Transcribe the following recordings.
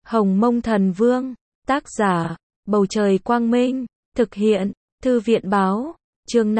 Hồng Mông Thần Vương, tác giả, Bầu Trời Quang Minh, thực hiện, Thư viện Báo, chương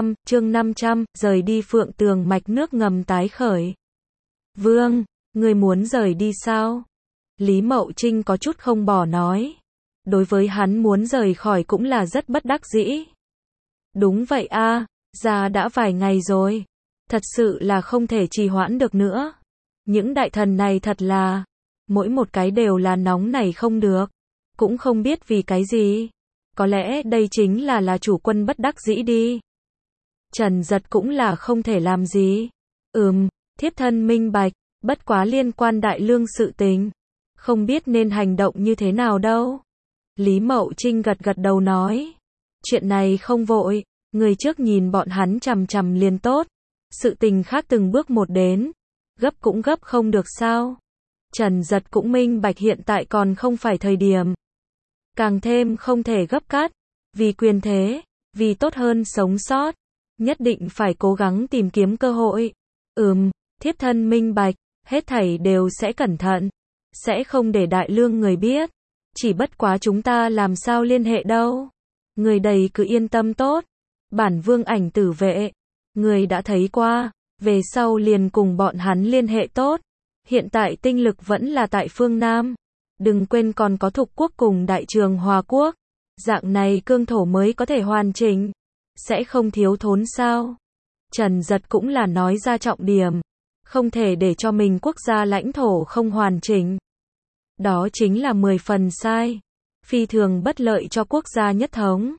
500, rời đi Phượng Tường mạch nước ngầm tái khởi. Vương, ngươi muốn rời đi sao? Lý Mậu Trinh có chút không bỏ nói. Đối với hắn muốn rời khỏi cũng là rất bất đắc dĩ. Đúng vậy a, ra đã vài ngày rồi. Thật sự là không thể trì hoãn được nữa. Những đại thần này thật là, mỗi một cái đều là nóng nảy không được. Cũng không biết vì cái gì. Có lẽ đây chính là chủ quân bất đắc dĩ đi. Trần Giật cũng là không thể làm gì. Thiếp thân minh bạch, bất quá liên quan đại lương sự tình. Không biết nên hành động như thế nào đâu. Lý Mậu Trinh gật gật đầu nói. Chuyện này không vội, người trước nhìn bọn hắn chằm chằm liền tốt. Sự tình khác từng bước một đến. Gấp cũng gấp không được sao. Trần Giật cũng minh bạch hiện tại còn không phải thời điểm. Càng thêm không thể gấp cát. Vì quyền thế, vì tốt hơn sống sót. Nhất định phải cố gắng tìm kiếm cơ hội. Thiếp thân minh bạch, hết thảy đều sẽ cẩn thận. Sẽ không để đại lương người biết. Chỉ bất quá chúng ta làm sao liên hệ đâu. Người đầy cứ yên tâm tốt. Bản vương ảnh tử vệ. Người đã thấy qua. Về sau liền cùng bọn hắn liên hệ tốt. Hiện tại tinh lực vẫn là tại phương Nam. Đừng quên còn có Thục quốc cùng Đại Trường Hòa quốc. Dạng này cương thổ mới có thể hoàn chỉnh. Sẽ không thiếu thốn sao. Trần Giật cũng là nói ra trọng điểm. Không thể để cho mình quốc gia lãnh thổ không hoàn chỉnh. Đó chính là 10 phần sai. Phi thường bất lợi cho quốc gia nhất thống.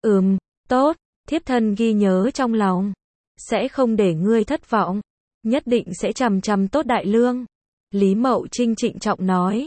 Tốt, thiếp thân ghi nhớ trong lòng. Sẽ không để ngươi thất vọng. Nhất định sẽ chằm chằm tốt đại lương. Lý Mậu Trinh trịnh trọng nói.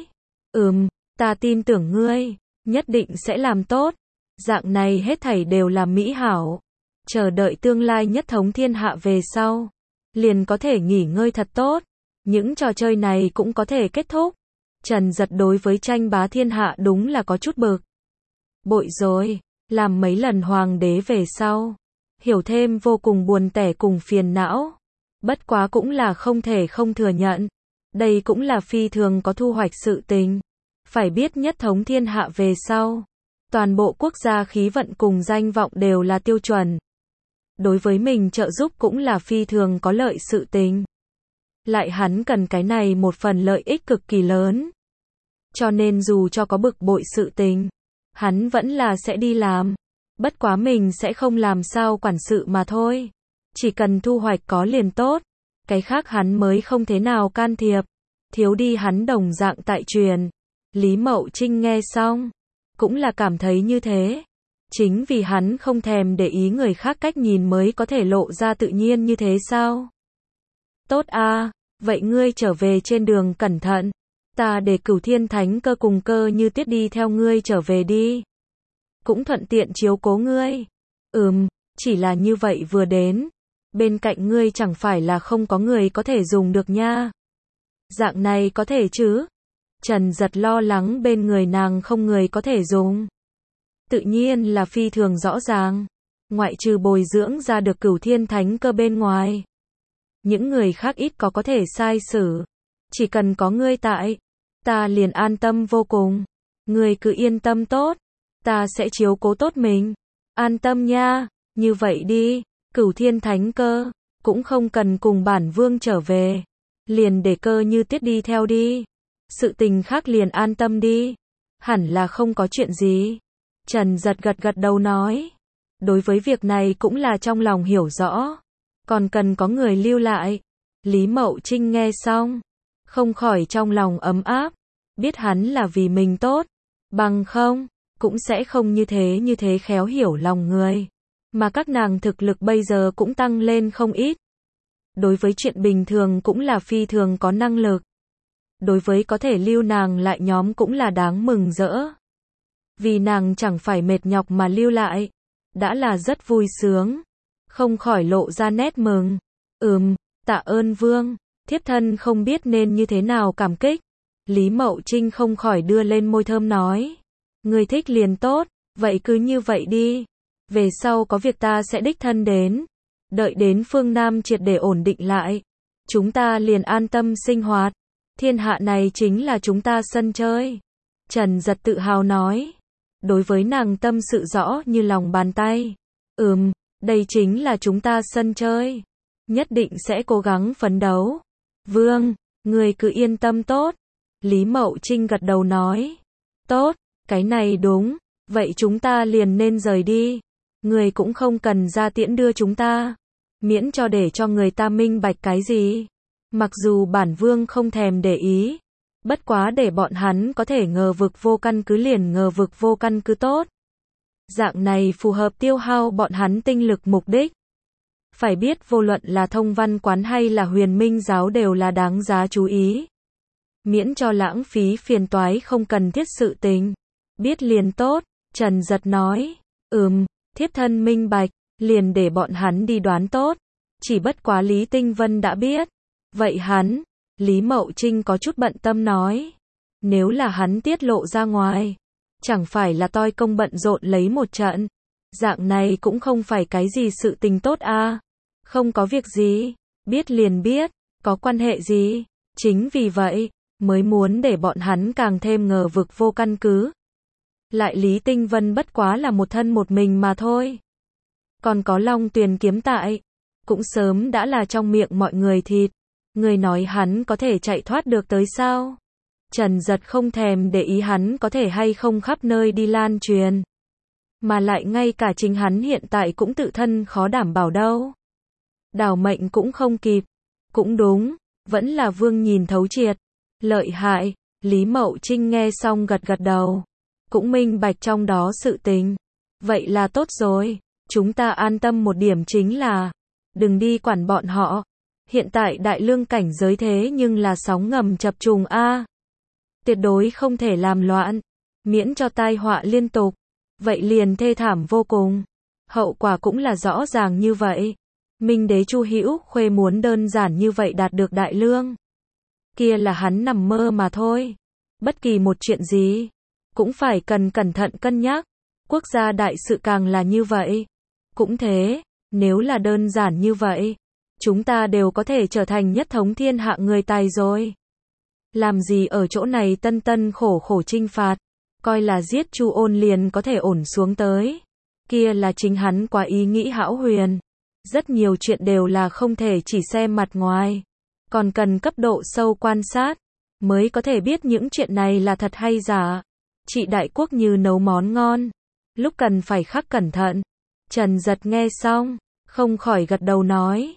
Ta tin tưởng ngươi. Nhất định sẽ làm tốt. Dạng này hết thảy đều là mỹ hảo. Chờ đợi tương lai nhất thống thiên hạ về sau. Liền có thể nghỉ ngơi thật tốt. Những trò chơi này cũng có thể kết thúc. Trần Giật đối với tranh bá thiên hạ đúng là có chút bực. Bội rồi, làm mấy lần hoàng đế về sau. Hiểu thêm vô cùng buồn tẻ cùng phiền não. Bất quá cũng là không thể không thừa nhận. Đây cũng là phi thường có thu hoạch sự tình. Phải biết nhất thống thiên hạ về sau. Toàn bộ quốc gia khí vận cùng danh vọng đều là tiêu chuẩn. Đối với mình trợ giúp cũng là phi thường có lợi sự tình. Lại hắn cần cái này một phần lợi ích cực kỳ lớn. Cho nên dù cho có bực bội sự tình, hắn vẫn là sẽ đi làm. Bất quá mình sẽ không làm sao quản sự mà thôi. Chỉ cần thu hoạch có liền tốt. Cái khác hắn mới không thế nào can thiệp. Thiếu đi hắn đồng dạng tại truyền. Lý Mậu Trinh nghe xong. Cũng là cảm thấy như thế. Chính vì hắn không thèm để ý người khác cách nhìn mới có thể lộ ra tự nhiên như thế sao? Tốt a, vậy ngươi trở về trên đường cẩn thận. Ta để Cửu Thiên Thánh Cơ cùng Cơ Như Tuyết đi theo ngươi trở về đi. Cũng thuận tiện chiếu cố ngươi. Chỉ là như vậy vừa đến. Bên cạnh ngươi chẳng phải là không có người có thể dùng được nha. Dạng này có thể chứ? Trần Giật lo lắng bên người nàng không người có thể dùng. Tự nhiên là phi thường rõ ràng. Ngoại trừ bồi dưỡng ra được Cửu Thiên Thánh Cơ bên ngoài. Những người khác ít có thể sai xử. Chỉ cần có ngươi tại. Ta liền an tâm vô cùng. Ngươi cứ yên tâm tốt. Ta sẽ chiếu cố tốt mình. An tâm nha. Như vậy đi. Cửu Thiên Thánh Cơ. Cũng không cần cùng bản vương trở về. Liền để Cơ Như Tuyết đi theo đi. Sự tình khác liền an tâm đi. Hẳn là không có chuyện gì. Trần Giật gật gật đầu nói. Đối với việc này cũng là trong lòng hiểu rõ. Còn cần có người lưu lại. Lý Mậu Trinh nghe xong. Không khỏi trong lòng ấm áp. Biết hắn là vì mình tốt. Bằng không, cũng sẽ không như thế khéo hiểu lòng người. Mà các nàng thực lực bây giờ cũng tăng lên không ít. Đối với chuyện bình thường cũng là phi thường có năng lực. Đối với có thể lưu nàng lại nhóm cũng là đáng mừng rỡ. Vì nàng chẳng phải mệt nhọc mà lưu lại. Đã là rất vui sướng. Không khỏi lộ ra nét mừng. Tạ ơn vương. Thiếp thân không biết nên như thế nào cảm kích. Lý Mậu Trinh không khỏi đưa lên môi thơm nói. Người thích liền tốt. Vậy cứ như vậy đi. Về sau có việc ta sẽ đích thân đến. Đợi đến phương Nam triệt để ổn định lại. Chúng ta liền an tâm sinh hoạt. Thiên hạ này chính là chúng ta sân chơi. Trần Giật tự hào nói. Đối với nàng tâm sự rõ như lòng bàn tay. Đây chính là chúng ta sân chơi. Nhất định sẽ cố gắng phấn đấu. Vương, người cứ yên tâm tốt. Lý Mậu Trinh gật đầu nói. Tốt, cái này đúng. Vậy chúng ta liền nên rời đi. Người cũng không cần ra tiễn đưa chúng ta. Miễn cho để cho người ta minh bạch cái gì. Mặc dù bản vương không thèm để ý. Bất quá để bọn hắn có thể ngờ vực vô căn cứ liền ngờ vực vô căn cứ tốt. Dạng này phù hợp tiêu hao bọn hắn tinh lực mục đích. Phải biết vô luận là Thông Văn Quán hay là Huyền Minh Giáo đều là đáng giá chú ý. Miễn cho lãng phí phiền toái không cần thiết sự tình. Biết liền tốt, Trần Giật nói. Thiếp thân minh bạch, liền để bọn hắn đi đoán tốt. Chỉ bất quá Lý Tinh Vân đã biết. Vậy hắn, Lý Mậu Trinh có chút bận tâm nói. Nếu là hắn tiết lộ ra ngoài, chẳng phải là toi công bận rộn lấy một trận. Dạng này cũng không phải cái gì sự tình tốt à. Không có việc gì, biết liền biết, có quan hệ gì. Chính vì vậy, mới muốn để bọn hắn càng thêm ngờ vực vô căn cứ. Lại Lý Tinh Vân bất quá là một thân một mình mà thôi. Còn có Long Tuyền kiếm tại, cũng sớm đã là trong miệng mọi người thịt. Người nói hắn có thể chạy thoát được tới sao? Trần Giật không thèm để ý hắn có thể hay không khắp nơi đi lan truyền. Mà lại ngay cả chính hắn hiện tại cũng tự thân khó đảm bảo đâu. Đảo mệnh cũng không kịp. Cũng đúng, vẫn là vương nhìn thấu triệt. Lợi hại, Lý Mậu Trinh nghe xong gật gật đầu. Cũng minh bạch trong đó sự tình. Vậy là tốt rồi, chúng ta an tâm một điểm chính là đừng đi quản bọn họ. Hiện tại đại lương cảnh giới thế nhưng là sóng ngầm chập trùng a. Tuyệt đối không thể làm loạn, miễn cho tai họa liên tục. Vậy liền thê thảm vô cùng. Hậu quả cũng là rõ ràng như vậy. Minh đế Chu Hữu Khuê muốn đơn giản như vậy đạt được đại lương. Kia là hắn nằm mơ mà thôi. Bất kỳ một chuyện gì, cũng phải cần cẩn thận cân nhắc. Quốc gia đại sự càng là như vậy. Cũng thế, nếu là đơn giản như vậy, chúng ta đều có thể trở thành nhất thống thiên hạ người tài rồi. Làm gì ở chỗ này tân tân khổ khổ chinh phạt, coi là giết Chu Ôn liền có thể ổn xuống tới. Kia là chính hắn quá ý nghĩ hão huyền. Rất nhiều chuyện đều là không thể chỉ xem mặt ngoài, còn cần cấp độ sâu quan sát, mới có thể biết những chuyện này là thật hay giả. Trị đại quốc như nấu món ngon, lúc cần phải khắc cẩn thận. Trần Giật nghe xong, không khỏi gật đầu nói.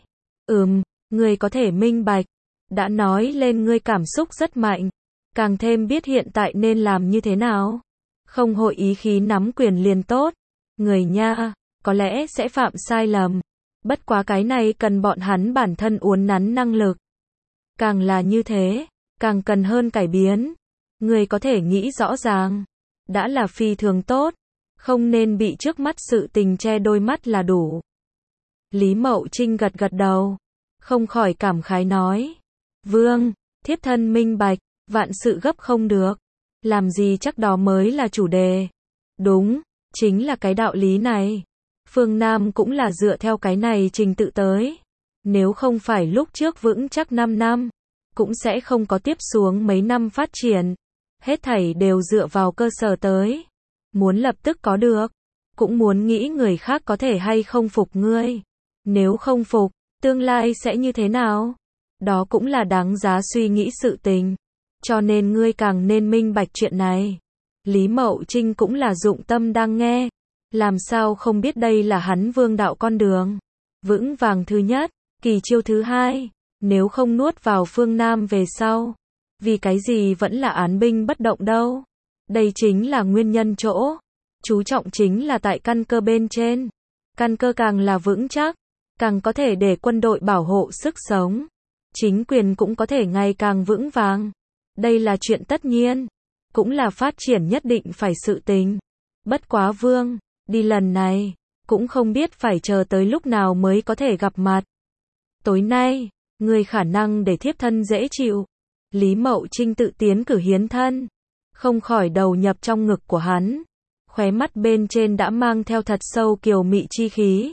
Ngươi có thể minh bạch. Đã nói lên ngươi cảm xúc rất mạnh. Càng thêm biết hiện tại nên làm như thế nào. Không hội ý khí nắm quyền liền tốt. Người nha, có lẽ sẽ phạm sai lầm. Bất quá cái này cần bọn hắn bản thân uốn nắn năng lực. Càng là như thế, càng cần hơn cải biến. Người có thể nghĩ rõ ràng. Đã là phi thường tốt. Không nên bị trước mắt sự tình che đôi mắt là đủ. Lý Mậu Trinh gật gật đầu. Không khỏi cảm khái nói. Vương, thiếp thân minh bạch, vạn sự gấp không được. Làm gì chắc đó mới là chủ đề. Đúng, chính là cái đạo lý này. Phương Nam cũng là dựa theo cái này trình tự tới. Nếu không phải lúc trước vững chắc 5 năm, cũng sẽ không có tiếp xuống mấy năm phát triển. Hết thảy đều dựa vào cơ sở tới. Muốn lập tức có được, cũng muốn nghĩ người khác có thể hay không phục ngươi. Nếu không phục, tương lai sẽ như thế nào? Đó cũng là đáng giá suy nghĩ sự tình. Cho nên ngươi càng nên minh bạch chuyện này. Lý Mậu Trinh cũng là dụng tâm đang nghe. Làm sao không biết đây là hắn vương đạo con đường. Vững vàng thứ nhất, kỳ chiêu thứ hai. Nếu không nuốt vào phương Nam về sau. Vì cái gì vẫn là án binh bất động đâu. Đây chính là nguyên nhân chỗ. Chú trọng chính là tại căn cơ bên trên. Căn cơ càng là vững chắc, càng có thể để quân đội bảo hộ sức sống. Chính quyền cũng có thể ngày càng vững vàng. Đây là chuyện tất nhiên. Cũng là phát triển nhất định phải sự tình. Bất quá vương, đi lần này, cũng không biết phải chờ tới lúc nào mới có thể gặp mặt. Tối nay, người khả năng để thiếp thân dễ chịu. Lý Mậu Trinh tự tiến cử hiến thân. Không khỏi đầu nhập trong ngực của hắn. Khóe mắt bên trên đã mang theo thật sâu kiều mị chi khí.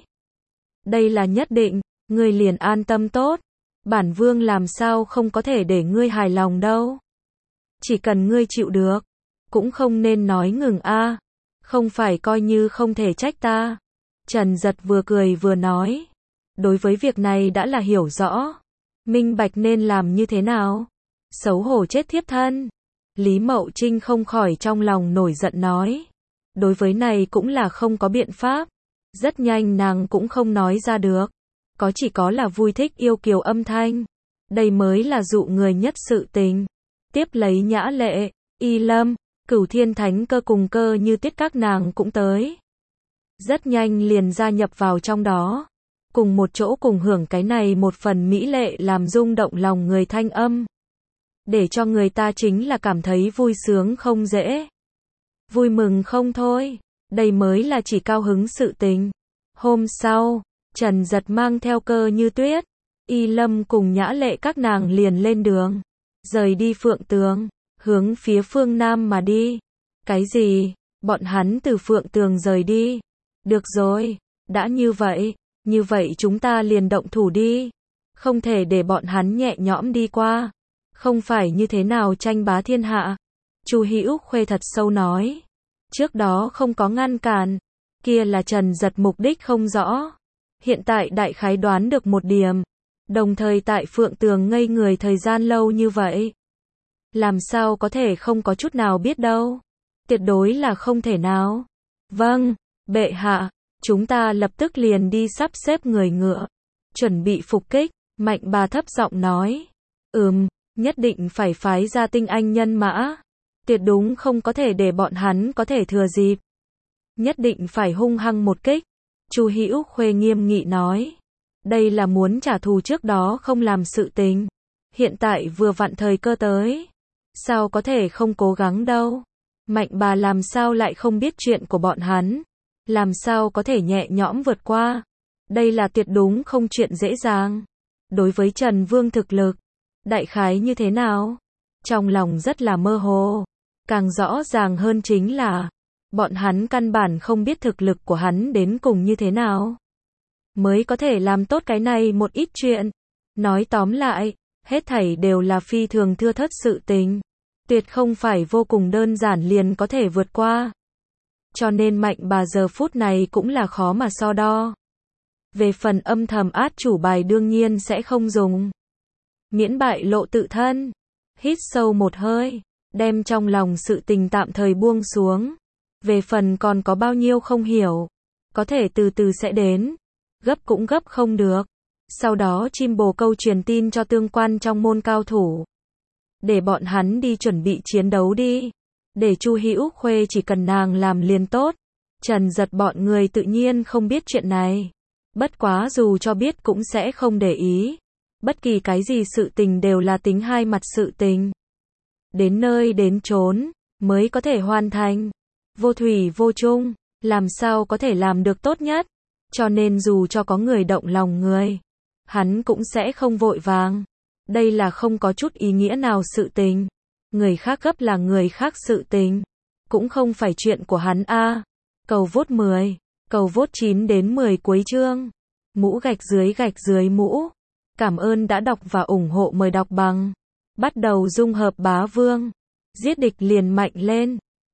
Đây là nhất định, ngươi liền an tâm tốt. Bản vương làm sao không có thể để ngươi hài lòng đâu. Chỉ cần ngươi chịu được, cũng không nên nói ngừng a, không phải coi như không thể trách ta. Trần Giật vừa cười vừa nói, đối với việc này đã là hiểu rõ, minh bạch nên làm như thế nào. Xấu hổ chết thiếp thân. Lý Mậu Trinh không khỏi trong lòng nổi giận nói, đối với này cũng là không có biện pháp. Rất nhanh nàng cũng không nói ra được, chỉ có là vui thích yêu kiều âm thanh. Đây mới là dụ người nhất sự tình. Tiếp lấy Nhã Lệ, Y Lâm, Cửu Thiên Thánh Cơ cùng Cơ Như Tuyết các nàng cũng tới. Rất nhanh liền gia nhập vào trong đó, cùng một chỗ cùng hưởng cái này một phần mỹ lệ làm rung động lòng người thanh âm. Để cho người ta chính là cảm thấy vui sướng không dễ. Vui mừng không thôi. Đây mới là chỉ cao hứng sự tình. Hôm sau, Trần Giật mang theo Cơ Như Tuyết, Y Lâm cùng Nhã Lệ các nàng liền lên đường. Rời đi Phượng Tường, hướng phía phương Nam mà đi. Cái gì? Bọn hắn từ Phượng Tường rời đi. Được rồi, đã như vậy chúng ta liền động thủ đi. Không thể để bọn hắn nhẹ nhõm đi qua. Không phải như thế nào tranh bá thiên hạ. Chu Hữu Khuê thật sâu nói. Trước đó không có ngăn cản, kia là Trần Giật mục đích không rõ. Hiện tại đại khái đoán được một điểm. Đồng thời tại Phượng Tường ngây người thời gian lâu như vậy. Làm sao có thể không có chút nào biết đâu. Tuyệt đối là không thể nào. Vâng, bệ hạ, chúng ta lập tức liền đi sắp xếp người ngựa, chuẩn bị phục kích. Mạnh Bà thấp giọng nói. Nhất định phải phái ra tinh anh nhân mã. Tuyệt đúng không có thể để bọn hắn có thể thừa dịp. Nhất định phải hung hăng một kích. Chu Hữu Khuê nghiêm nghị nói. Đây là muốn trả thù trước đó không làm sự tình. Hiện tại vừa vặn thời cơ tới. Sao có thể không cố gắng đâu. Mạnh Bà làm sao lại không biết chuyện của bọn hắn. Làm sao có thể nhẹ nhõm vượt qua. Đây là tuyệt đúng không chuyện dễ dàng. Đối với Trần Vương thực lực, đại khái như thế nào? Trong lòng rất là mơ hồ. Càng rõ ràng hơn chính là, bọn hắn căn bản không biết thực lực của hắn đến cùng như thế nào. Mới có thể làm tốt cái này một ít chuyện. Nói tóm lại, hết thảy đều là phi thường thưa thớt sự tình. Tuyệt không phải vô cùng đơn giản liền có thể vượt qua. Cho nên Mạnh Bà giờ phút này cũng là khó mà so đo. Về phần âm thầm át chủ bài đương nhiên sẽ không dùng. Miễn bại lộ tự thân. Hít sâu một hơi, đem trong lòng sự tình tạm thời buông xuống. Về phần còn có bao nhiêu không hiểu, có thể từ từ sẽ đến. Gấp cũng gấp không được. Sau đó chim bồ câu truyền tin cho tương quan trong môn cao thủ. Để bọn hắn đi chuẩn bị chiến đấu đi. Để Chu Hữu Khuê chỉ cần nàng làm liền tốt. Trần Giật bọn người tự nhiên không biết chuyện này. Bất quá dù cho biết cũng sẽ không để ý. Bất kỳ cái gì sự tình đều là tính hai mặt sự tình. Đến nơi đến chốn, mới có thể hoàn thành. Vô thủy vô chung, làm sao có thể làm được tốt nhất. Cho nên dù cho có người động lòng người, hắn cũng sẽ không vội vàng. Đây là không có chút ý nghĩa nào sự tình. Người khác gấp là người khác sự tình. Cũng không phải chuyện của hắn a. Cầu vote 10, cầu vote 9 đến 10 cuối chương. Mũ gạch dưới mũ. Cảm ơn đã đọc và ủng hộ, mời đọc bằng. Bắt đầu dung hợp bá vương. Giết địch liền mạnh lên.